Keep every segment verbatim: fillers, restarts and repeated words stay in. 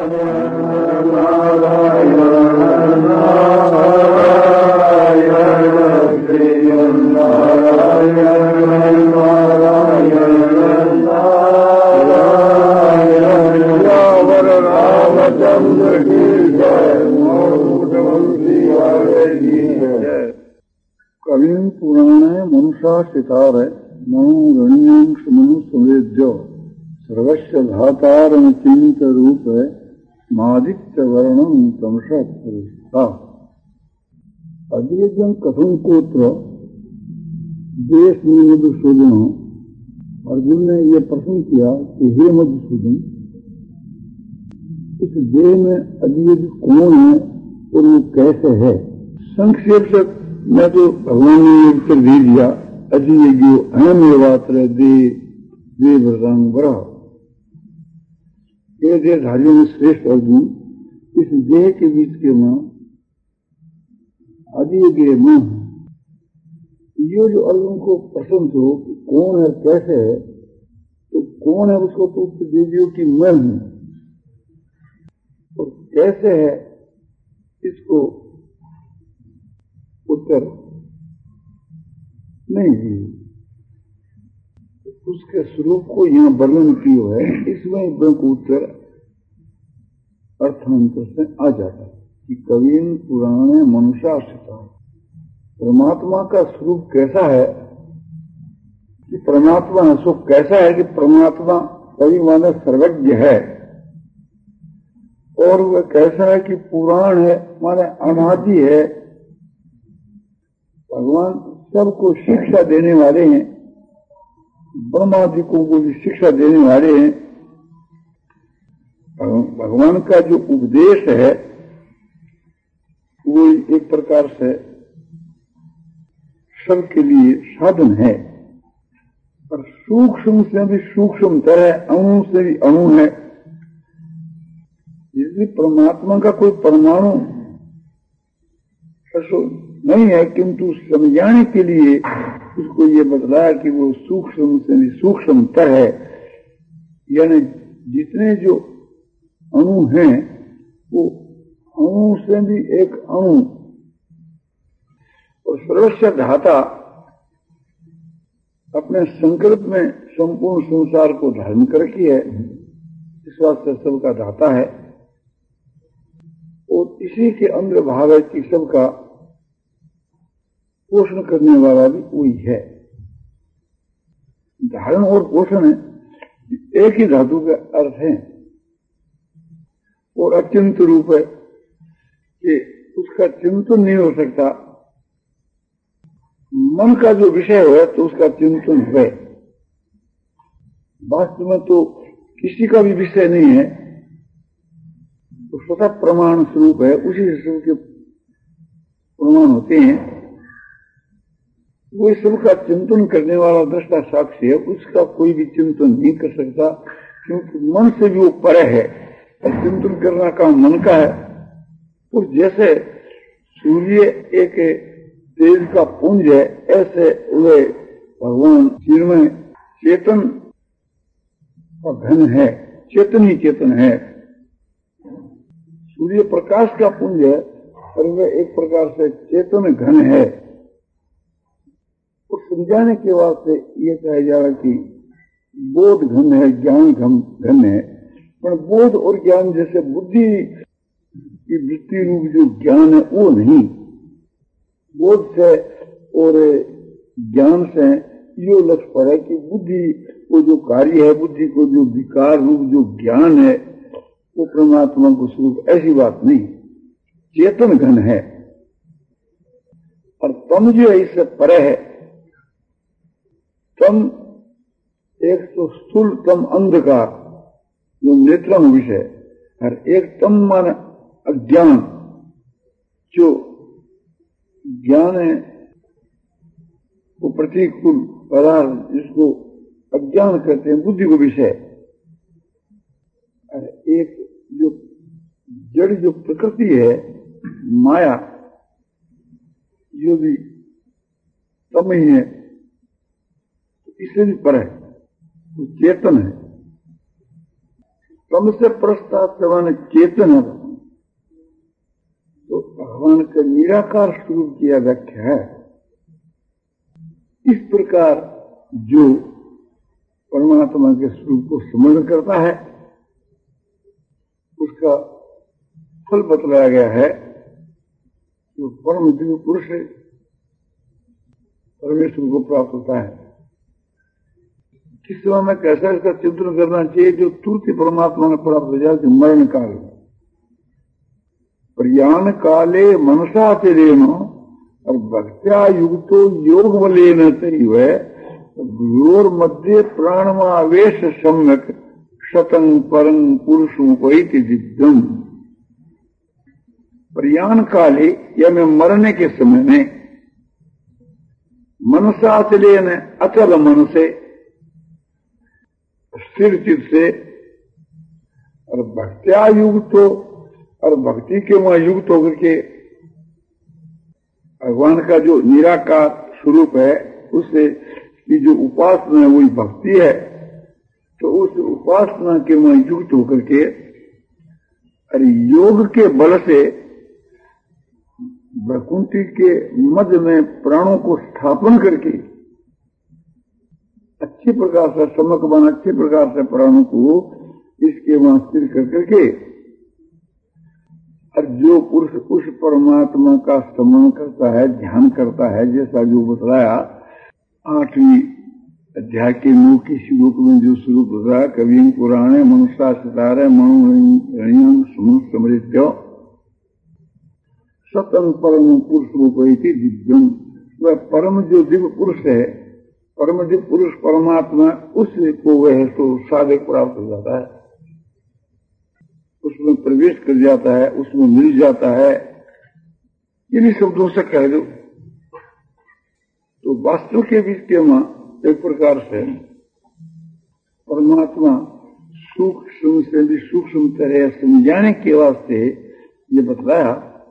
कविं पुराणे मनुषाश्रितार मनोरणीयांश मनु संवेद्य सर्वस्य धातारमचिंत रूप मादित्य वर्णम तमसा पुरुषा अद्वैतम कथम कोत्र देश में मधुसूदन। अर्जुन ने यह प्रश्न किया कि हे मधुसूदन, इस देह में अद्वैत कौन है और वो कैसे है? संक्षेप से मैं तो भगवान ने उत्तर दे दिया, अद्वैतो अहम एवात्र दे दे व्रतांग बरा। ये देहधारियों में श्रेष्ठ अर्जुन, इस देह के बीच के मां अद्वैत मां। ये जो अर्जुन को पसंद हो कि कौन है कैसे है, तो कौन है उसको तो उत्तर दे दियो कि मैं हूं, और कैसे है इसको उत्तर नहीं दी। उसके स्वरूप को यहां वर्णन किया है, इसमें ब्रह्म को उत्तर अर्थांतर से आ जाता है कि कविन पुराणे मनुष्याश्रिता। परमात्मा का स्वरूप कैसा है कि परमात्मा सो कैसा है कि परमात्मा कवि माने सर्वज्ञ है, और वह कैसा है कि पुराण है माने अनादि है। भगवान सबको शिक्षा देने वाले हैं, ब्रह्मादिकों को भी शिक्षा देने वाले हैं। भगवान का जो उपदेश है वो एक प्रकार से सबके लिए साधन है, पर सूक्ष्म से भी सूक्ष्मतर है, अणु से भी अणु है। इसलिए परमात्मा का कोई परमाणु नहीं है, किंतु समझाने के लिए उसको ये बतलाया कि वो सूक्ष्म से भी सूक्ष्मतर है। यानी जितने जो अणु हैं वो अणु से भी एक अणु। और सर्वस्य धाता अपने संकल्प में संपूर्ण संसार को धारण करके है, इस वास्ते सबका धाता है। और इसी के अंदर भाव है कि सबका पोषण करने वाला भी वही है। धारण और पोषण एक ही धातु का अर्थ है, और अत्यंत रूप है कि उसका चिंतन नहीं हो सकता। मन का जो विषय है तो उसका चिंतन है। वास्तव में तो किसी का भी विषय नहीं है, तो स्वतः प्रमाण स्वरूप है, उसी स्वरूप के प्रमाण होते हैं। वो सबका चिंतन करने वाला दृष्टा साक्षी है, उसका कोई भी चिंतन नहीं कर सकता, क्योंकि मन से भी वो परे है। और चिंतन करना काम मन का है। तो जैसे सूर्य एक तेज का पुंज है, ऐसे वे भगवान चिन्मय चेतन का घन है, चेतन ही चेतन है। सूर्य प्रकाश का पुंज है, और वह एक प्रकार से चेतन घन है। तो समझाने के वास्ते ये कहा जा रहा कि बोध घन है, ज्ञान घन है। पर बोध और ज्ञान जैसे बुद्धि की वृत्ति रूप जो ज्ञान है वो नहीं। बोध से और ज्ञान से यो लक्ष्य पर है कि बुद्धि को जो कार्य है, बुद्धि को जो विकार रूप जो ज्ञान है, वो परमात्मा को स्वरूप, ऐसी बात नहीं। चेतन घन है, और तम जो है इससे परे है। तम एक तो स्थूल तम अंधकार जो नेत्रम विषय, और एक तम मान अज्ञान जो ज्ञान है वो प्रतिकूल पदार्थ जिसको अज्ञान कहते हैं, बुद्धि को विषय। और एक जो जड़ जो प्रकृति है माया, जो भी तम ही है, इससे भी पर है, वो चेतन है। तम से पश्चात भगवान चेतन है, तो भगवान का निराकार स्वरूप की व्याख्या है। इस प्रकार जो परमात्मा के स्वरूप को समझ करता है उसका फल बतलाया गया है। जो परम दिव्य पुरुष है परमेश्वर को प्राप्त होता है। किस समय में कैसा इसका चिंतन करना चाहिए जो तुरंत परमात्मा ने प्राप्त हो जाए, मरण काल प्रयाण काले मनसा तेरेनो और भक्त्या युक्तो योग बलेन तैव गुरोर मध्य प्राणमावेश सम्यक शतं परं पुरुषोपैति दिव्यम। प्रयाण काले या में मरने के समय में मनसा चलेन अचल मन से स्थिर चित्त से और भक्त्या युक्त और भक्ति के वहां युक्त होकर के भगवान का जो निराकार स्वरूप है उससे की जो उपासना है वही भक्ति है। तो उस उपासना के वहां युक्त होकर के अरे योग के बल से वैकुंठी के मध्य में प्राणों को स्थापन करके अच्छी प्रकार से समक बन अच्छे प्रकार से प्राणों को इसके वहां स्थिर कर करके और जो पुरुष उस परमात्मा का स्मरण करता है, ध्यान करता है, जैसा जो बतलाया आठवीं अध्याय के नौ की श्लोक में जो स्वरूप बताया, कविं पुराणे मनुष्य सितारे मणुरणीयम सुमन समृत्य सतंग परम पुरुष रूपयति दिव्यम। वह परम जो दिव्य पुरुष है, परम दिव्य पुरुष परमात्मा, उससे को वह तो साधक प्राप्त हो जाता है, उसमें प्रवेश कर जाता है, उसमें मिल जाता है। इन्हीं शब्दों से कह दो तो वास्तव के बीच के मां एक प्रकार से परमात्मा सूक्ष्म से भी सूक्ष्म तरह समझाने के वास्ते ये बतलाया।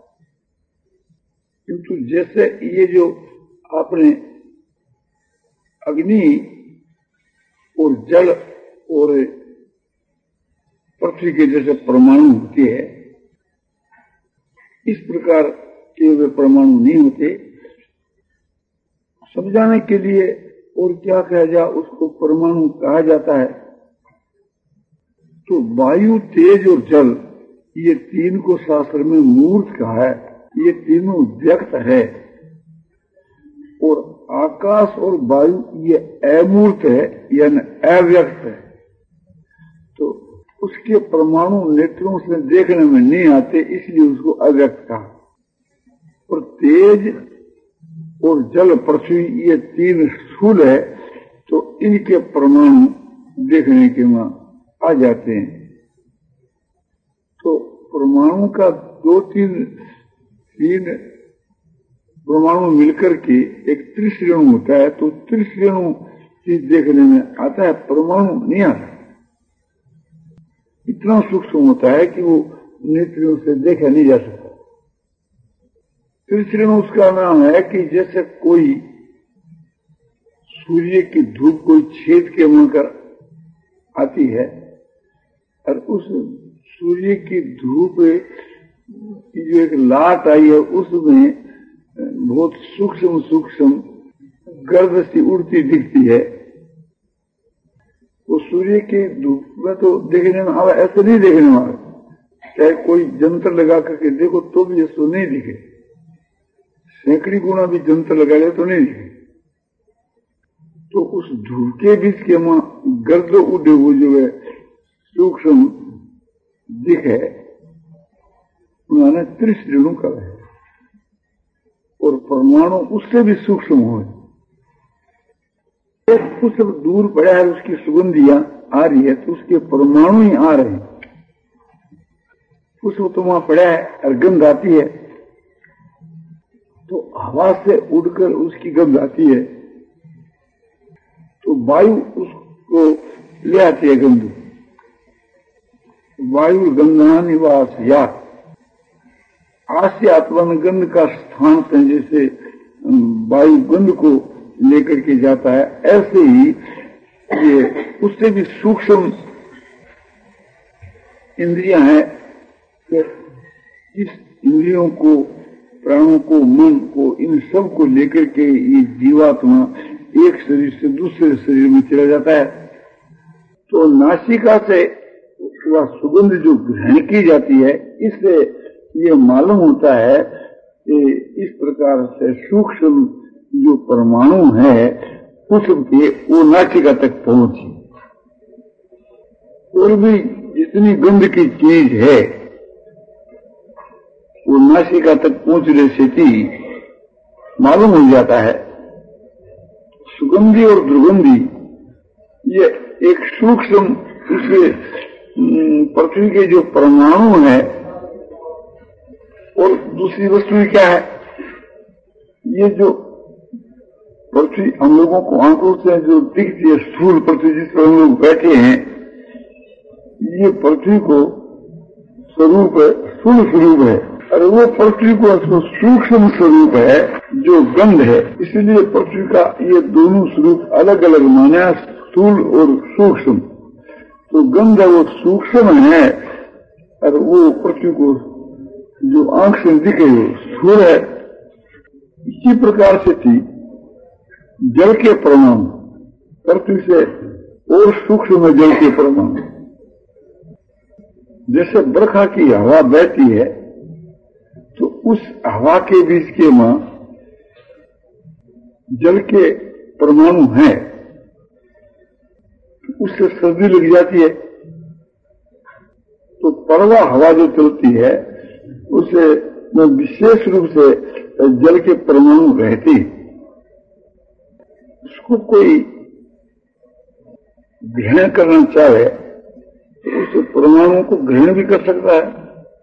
किंतु जैसे ये जो आपने अग्नि और जल और पृथ्वी के जैसे परमाणु होते हैं, इस प्रकार के वे परमाणु नहीं होते। समझाने के लिए और क्या कहा जाए, उसको परमाणु कहा जाता है। तो वायु, तेज और जल, ये तीन को शास्त्र में मूर्त कहा है। ये तीनों व्यक्त है और आकाश और वायु ये अमूर्त है, यानी अव्यक्त है। तो उसके परमाणु नेत्रों से देखने में नहीं आते, इसलिए उसको अव्यक्त कहा। और तेज और जल, पृथ्वी, ये तीन स्थूल है, तो इनके परमाणु देखने के वहां आ जाते हैं। तो परमाणु का दो तीन तीन परमाणु मिलकर के एक त्रिश्रेणु होता है, तो त्रिश्रेणु चीज देखने में आता है, परमाणु नहीं आता। इतना सूक्ष्म होता है कि वो नेत्रों से देखा नहीं जा सकता। त्रिश्रेणु उसका नाम है कि जैसे कोई सूर्य की धूप कोई छेद के मुड़कर आती है और उस सूर्य की धूप की जो एक लाट आई है उसमें बहुत सूक्ष्म सूक्ष्म गर्द सी उड़ती दिखती है। वो सूर्य की धूप में तो देखने में आवा, ऐसे नहीं देखने में आवा। चाहे कोई जंतर लगा करके देखो तो भी इसको नहीं दिखे, सैकड़ी गुना भी जंतर लगा ले तो नहीं दिखे। तो उस धूप के बीच के वहां गर्द उड़े हुए जो है सूक्ष्म दिख है, उन्होंने त्रिश्रेणु कहा है। और परमाणु उससे भी सूक्ष्म हो, एक कुछ दूर पड़ा है, उसकी सुगंधियां आ रही है तो उसके परमाणु ही आ रहे हैं। कुछ तो वहां पड़ा है और गंध आती है तो हवा से उड़कर उसकी गंध आती है, तो वायु उसको ले आती है गंध। वायु गंधा निवास या आस्य आत्मन गंध का स्थान से जैसे वायु गंध को लेकर के जाता है, ऐसे ही ये उससे भी सूक्ष्म इंद्रियां हैं, फिर इस इंद्रियों को, प्राणों को, मन को, इन सब को लेकर के ये जीवात्मा एक शरीर से दूसरे शरीर में चला जाता है। तो नासिका से वह सुगंध जो ग्रहण की जाती है, इससे ये मालूम होता है कि इस प्रकार से सूक्ष्म जो परमाणु है उसके वो नासिका तक पहुंची। और भी जितनी गंध की चीज है वो नासिका तक पहुंचने से ही मालूम हो जाता है। सुगंधी और दुर्गंधी ये एक सूक्ष्म इसके पृथ्वी के जो परमाणु है, और दूसरी वस्तु क्या है, ये जो पृथ्वी हम लोगों को आंखों से जो दिखती है, स्थूल पृथ्वी जिस पर हम लोग बैठे हैं, ये पृथ्वी को स्वरूप है, स्थूल स्वरूप है, और वो पृथ्वी को सूक्ष्म स्वरूप है जो गंध है। इसलिए पृथ्वी का ये दोनों स्वरूप अलग अलग माना, स्थूल और सूक्ष्म। तो गंध वो सूक्ष्म है और वो पृथ्वी को जो आंख से दिखे वो स्थूल है। इसी प्रकार से थी जल के परमाणु, पृथ्वी से और सूक्ष्म है जल के परमाणु। जैसे बरखा की हवा बहती है तो उस हवा के बीच के मां जल के परमाणु हैं, उससे सर्दी लग जाती है। तो परवा हवा जो चलती है उसे विशेष रूप से जल के परमाणु रहते, उसको कोई ग्रहण करना चाहे तो उस परमाणु को ग्रहण भी कर सकता है।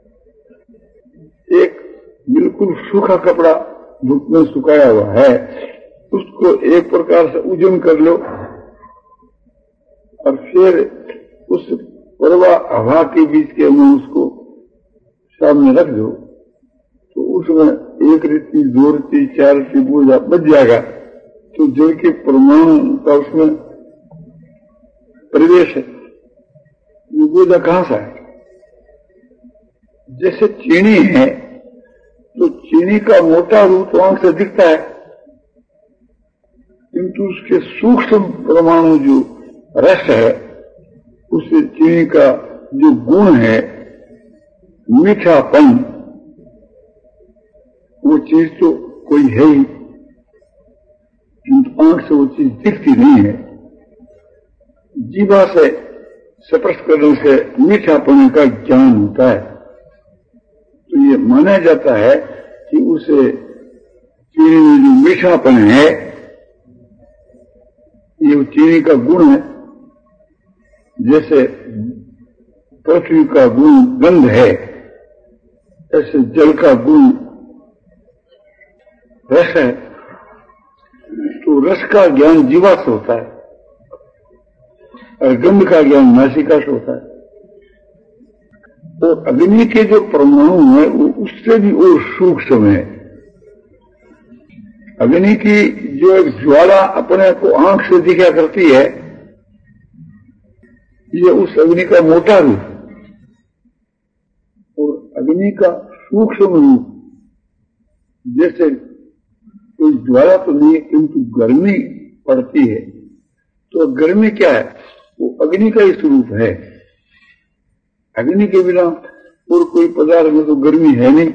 एक बिल्कुल सूखा कपड़ा धूप में सुखाया हुआ है, उसको एक प्रकार से उजन कर लो और फिर उस परवा हवा के बीच के में उसको सामने रख दो, तो उसमें एक रीति, दो रीति, चार रीति बोझा बच जाएगा। तो जल के परमाणु का उसमें प्रवेश है, ये बोझा कहां से है? जैसे चीनी है तो चीनी का मोटा रूप आंख से दिखता है, किंतु उसके सूक्ष्म परमाणु जो रस है, उससे चीनी का जो गुण है मीठापन, वो चीज तो कोई है ही, किंतु आंख से वो चीज दिखती नहीं है। जीवा से स्पर्श करने से मीठापन का ज्ञान होता है। तो ये माना जाता है कि उसे चीनी में जो मीठापन है ये चीनी का गुण है। जैसे पृथ्वी का गुण गंध है, ऐसे जल का गुण रस है। तो रस का ज्ञान जीवा से होता है और गंध का ज्ञान नासिका से होता है। और अग्नि के जो परमाणु है वो उससे भी और सूक्ष्म है। अग्नि की जो एक ज्वाला अपने को आंख से दिखा करती है, ये उस अग्नि का मोटा रूप, और अग्नि का सूक्ष्म रूप। जैसे कोई ज्वाला तो नहीं है किंतु गर्मी पड़ती है, तो गर्मी क्या है? वो अग्नि का ही स्वरूप है। अग्नि के बिना और कोई पदार्थ में तो गर्मी है नहीं।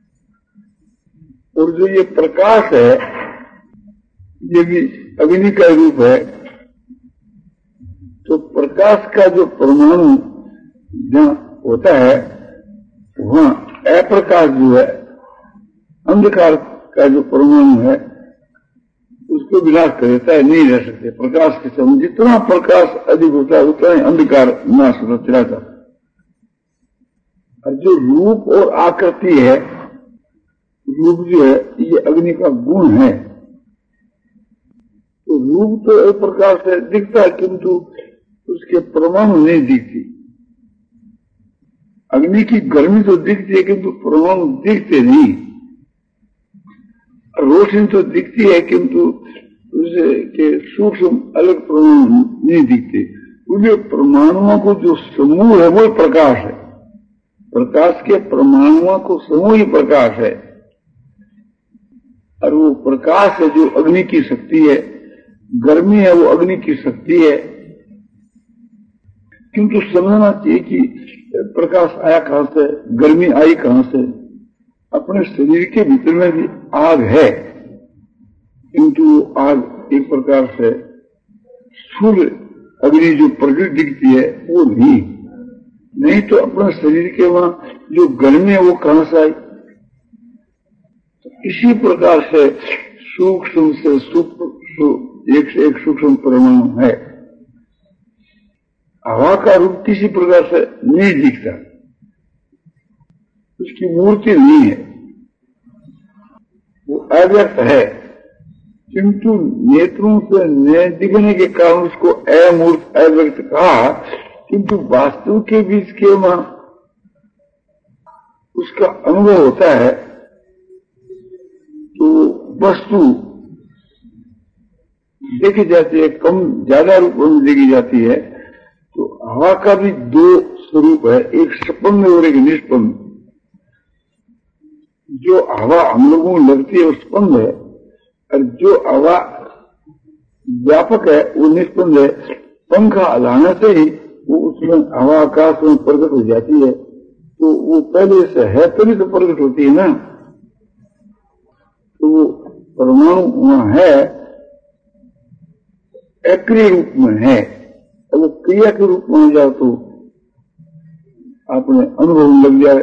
और जो ये प्रकाश है ये भी अग्नि का रूप है। तो प्रकाश का जो परमाणु जहां होता है वहां अप्रकाश जो है, अंधकार का जो परमाणु है उसको विनाश कर देता है, नहीं रह सकते। प्रकाश के समय जितना प्रकाश अधिक होता है उतना ही अंधकार नाश होता चला जाता है। और जो रूप और आकृति है, रूप जो है ये अग्नि का गुण है। तो रूप तो एक प्रकार से दिखता है किंतु उसके परमाणु नहीं दिखती। अग्नि की गर्मी तो दिखती है किंतु परमाणु दिखते नहीं। रोशनी तो दिखती है किंतु उसे के सूक्ष्म अलग परमाणु नहीं दिखते। उनके परमाणुओं को जो समूह है वो प्रकाश है। प्रकाश के परमाणुओं को समूह ही प्रकाश है, और वो प्रकाश है जो अग्नि की शक्ति है, गर्मी है वो अग्नि की शक्ति है। किंतु समझना चाहिए कि प्रकाश आया कहां से, गर्मी आई कहां से। अपने शरीर के भीतर में भी आग है, किंतु आग एक प्रकार से स्थूल अग्नि जो प्रकृति दिखती है वो नहीं। नहीं तो अपने शरीर के वहां जो गर्मी है वो कहां से आई। तो इसी प्रकार से सूक्ष्म से सूक्ष्म एक से एक सूक्ष्म परमाणु है। हवा का रूप किसी प्रकार से नहीं दिखता, उसकी मूर्ति नहीं है, वो अव्यक्त है, किंतु नेत्रों से न दिखने के कारण उसको अमूर्त अव्यक्त कहा। किंतु वास्तु के बीच के वहां उसका अनुभव होता है, तो वस्तु देखी जाती है, कम ज्यादा रूप में देखी जाती है। तो हवा का भी दो स्वरूप है, एक स्पंद और एक निष्पंद। जो हवा हम लोगों को लगती है वो स्पंद है, और जो हवा व्यापक है वो निष्पंद है। पंखा हलाने से ही वो उसमें हवा आकाश में प्रकट हो जाती है, तो वो पहले से है तभी तो प्रकट होती है ना। तो वो परमाणु वहां है, अक्रिय रूप में है, वो क्रिया के रूप में हो जाए तो आपने अनुभव लग जाए।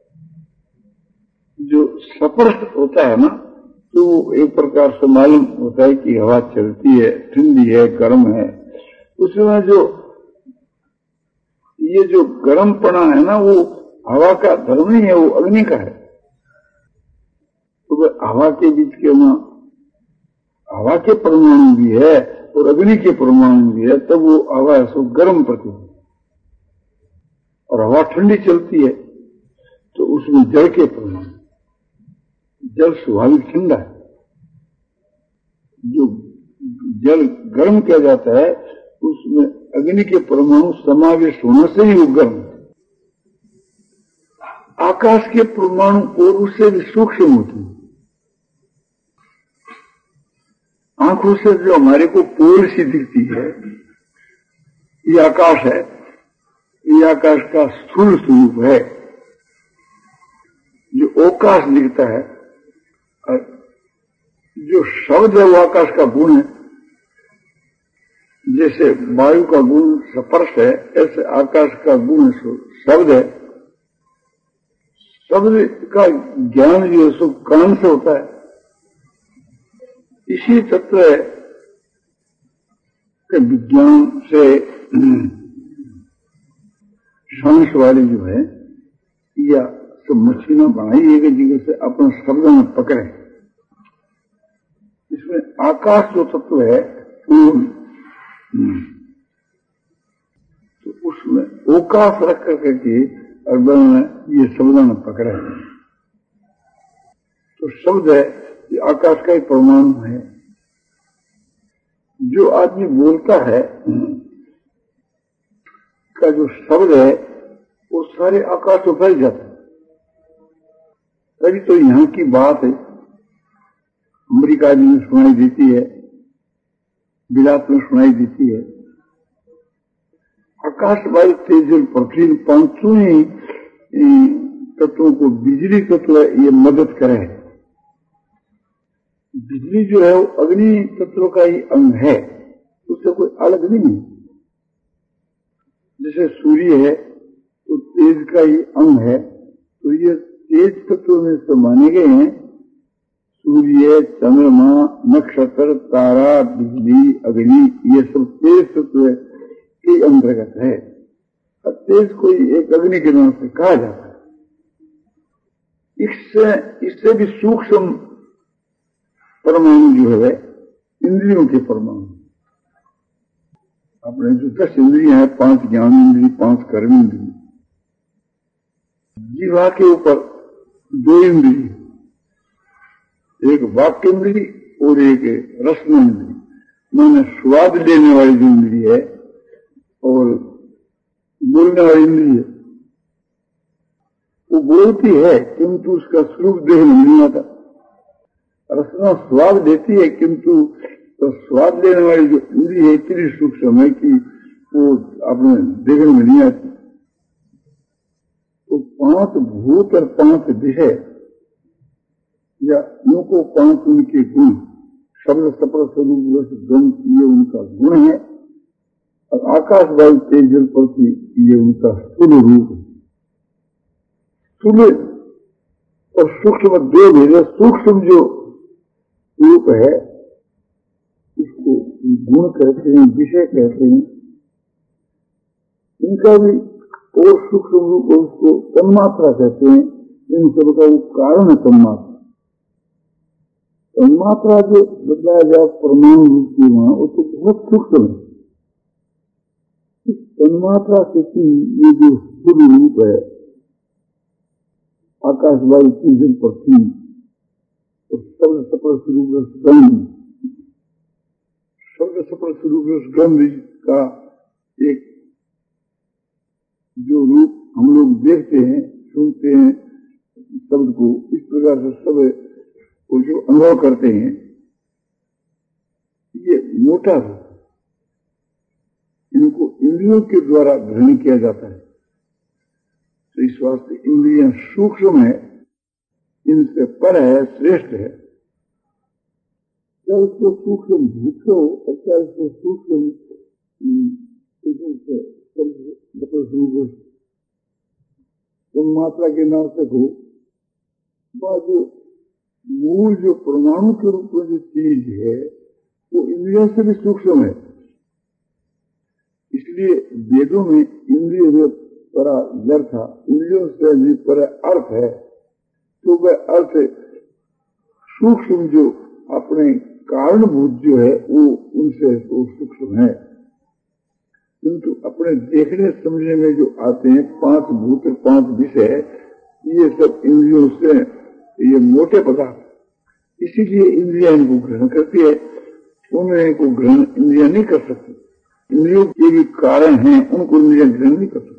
जो स्पर्श होता है ना, तो वो एक प्रकार से मालूम होता है कि हवा चलती है, ठंडी है, गर्म है। उसमें जो ये जो गर्मपना है ना, वो हवा का धर्म नहीं है, वो अग्नि का है। तो हवा के बीच के ना हवा के परमाणु भी है और अग्नि के परमाणु भी है, तब वो हवा सो गर्म प्रतीत है, और हवा ठंडी चलती है तो उसमें जल के परमाणु, जल स्वाभाविक ठंडा है। जो जल गर्म किया जाता है उसमें अग्नि के परमाणु समावेश होने से ही वो गर्म है। आकाश के परमाणु और उससे भी सूक्ष्म होते हैं। आंखों से जो हमारे को पोल सी दिखती है, ये आकाश है, ये आकाश का स्थूल स्वरूप है। जो अवकाश दिखता है, और जो शब्द है वो आकाश का गुण है। जैसे वायु का गुण स्पर्श है, ऐसे आकाश का गुण शब्द है। शब्द का ज्ञान जो है सो कान से होता है। इसी तत्व के विज्ञान से सांस वाली जो है या तो मशीनें बनाई एक जगह से अपने शब्द में पकड़े। इसमें आकाश जो तत्व है पूर्ण, तो उसमें अवकाश रख करके अकबर ने ये शब्द में पकड़े। तो शब्द है ये आकाश का ही परमाणु है। जो आदमी बोलता है का जो शब्द है वो सारे आकाश में फैल जाता है। तभी तो यहाँ की बात है अमेरिका में सुनाई देती है, विलात में सुनाई देती है। आकाश, वायु, तेज, जल, पृथ्वी पांचों ही तत्वों को बिजली तत्व ये मदद करे। बिजली जो है वो अग्नि तत्व का ही अंग है, उससे कोई अलग नहीं है। जैसे सूर्य है तो तेज का ही अंग है, तो ये तेज तत्व में से माने गए हैं सूर्य, चंद्रमा, नक्षत्र, तारा, बिजली, अग्नि, ये सब तेज तत्व के अंतर्गत है। और तेज कोई एक अग्नि के नाम से कहा जाता है। इससे इससे भी सूक्ष्म परमाणु जो है इंद्रियों के परमाणु। अपने जो दस इंद्रियां हैं, पांच ज्ञान इंद्रिय, पांच कर्म इंद्रिय, जीवा के ऊपर दो इंद्रिय, एक वाक्य इंद्रिय और एक रसन इंद्रिय, माने स्वाद लेने वाली जो इंद्रिय है और बोलने वाली इंद्रिय, वो बोलती है किंतु उसका स्वरूप देह में नहीं आता। रसना स्वाद देती है किंतु तो स्वाद लेने वाली जो इंद्रिय है इतनी सूक्ष्म है कि वो अपने देखने में नहीं आती। तो पांच भूत और पांच विषय या यूं को पांच उनके गुण, शब्द सपर स्वरूप गंध ये उनका गुण है और आकाश वायु तेज जल पृथ्वी ये उनका स्थूल रूप है। स्थूल और सूक्ष्म दो भेद, सूक्ष्म जो रूप है इसको गुण कहते हैं, विषय कहते हैं। इनका भी और सूक्ष्म रूप उसको तन्मात्रा कहते हैं। इन सब का वो कारण है तन्मात्रा। तन्मात्रा जो बदलाया जाए परमाणु रूप की वहां, वो तो बहुत सूक्ष्म है। इस तन्मात्रा से ये जो स्थूल रूप है आकाश वायु जल पृथ्वी और शब्द सपर स्वरूप गंध, शब्द सपर स्वरूप गंध का एक जो रूप हम लोग देखते हैं सुनते हैं शब्द को, इस प्रकार से सब को जो अनुभव करते हैं ये मोटा रूप, इनको इंद्रियों के द्वारा ग्रहण किया जाता है। तो इस वास्ते इंद्रियां सूक्ष्म है, इनसे पर है, श्रेष्ठ है। क्या इसको सूक्ष्म भूत हो और क्या इसको सूक्ष्म मात्रा के नाम से हो, जो मूल जो परमाणु के रूप में जो चीज है वो इंद्रियों से भी सूक्ष्म है। इसलिए वेदों में इंद्रिय से परा जड़ था, इंद्रियों से भी पर अर्थ है। तो वह अर्थ सूक्ष्म जो अपने कारणभूत जो है वो उनसे तो सूक्ष्म है, किंतु अपने देखने समझने में जो आते हैं पांच भूत पांच विषय, ये सब इंद्रियों से ये मोटे पदार्थ, इसीलिए इंद्रिया इनको ग्रहण करती है। उन्हें को ग्रहण इंद्रिया नहीं कर सकती। इंद्रियों के भी कारण हैं, उनको इंद्रिया ग्रहण नहीं कर सकती।